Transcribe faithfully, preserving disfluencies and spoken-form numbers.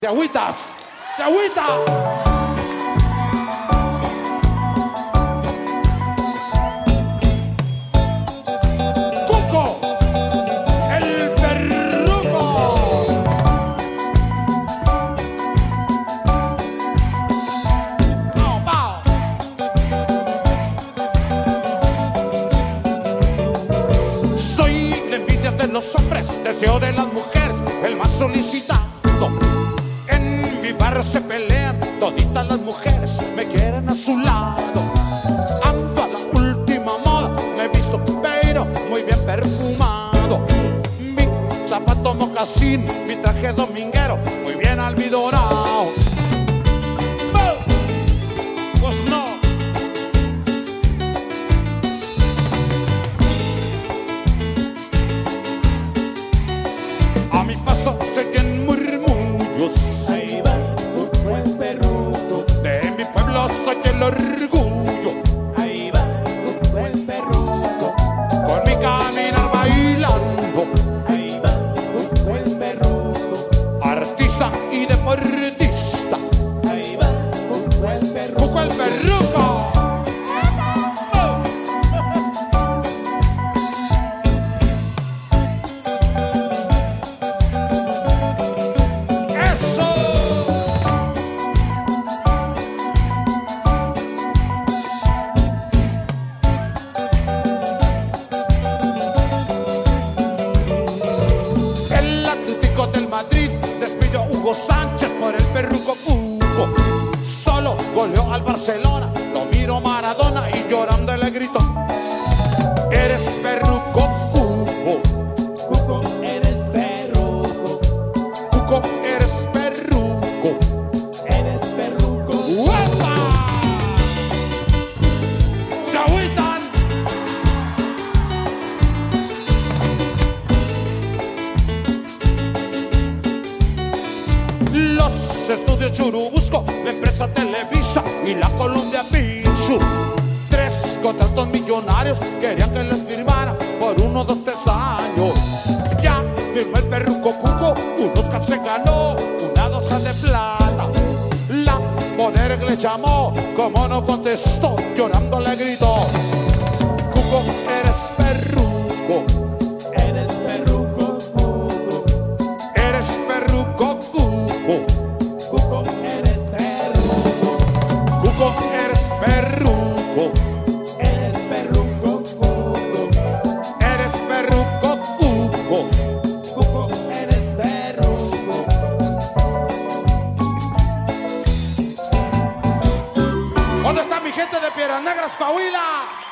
¡Te agüitas! ¡Te agüitas! ¡Cuco! ¡El perruco! ¡Pau, pau! Soy la envidia de los hombres, deseo de las mujeres, el más solicitado. En mi barrio se pelean, toditas las mujeres me quieren a su lado. Ando a la última moda, me he visto pero muy bien perfumado. Mi zapato mocasín, mi traje dominguero, muy bien almidonado. Pues no. A mi paso se oyen murmullos. Ahí va Cuco el perruco. De mi pueblo soy el orgullo. Ahí va Cuco el perruco. Por mi caminar bailando. Ahí va Cuco el perruco. Artista y deportista. Ahí va Cuco el perruco. Cuco el perruco. Del Madrid despidió a Hugo Sánchez por el perruco Cuco. Solo goleó al Barcelona, lo miro Maradona y llorando le gritó: eres perruco Cuco. Cuco eres perruco. Cuco eres perruco. Eres perruco. ¡Uepa! ¡Se agüitan! Los estudios Churubusco, la empresa Televisa y la Columbia Pictures, tres contratos millonarios querían que les firmara por uno, dos, tres años. Ya firmó el perruco Cuco, un Oscar se ganó, una dosa de plata. La Poder le llamó, como no contestó, llorando le gritó: Cuco eres perruco. Eres perruco, Cuco. Eres perruco Cuco. Cuco eres perruco. Cuco eres perruco. Eres perruco, Cuco. Eres perruco Cuco. Cuco eres perruco. ¿Dónde está mi gente de Piedras Negras, Coahuila?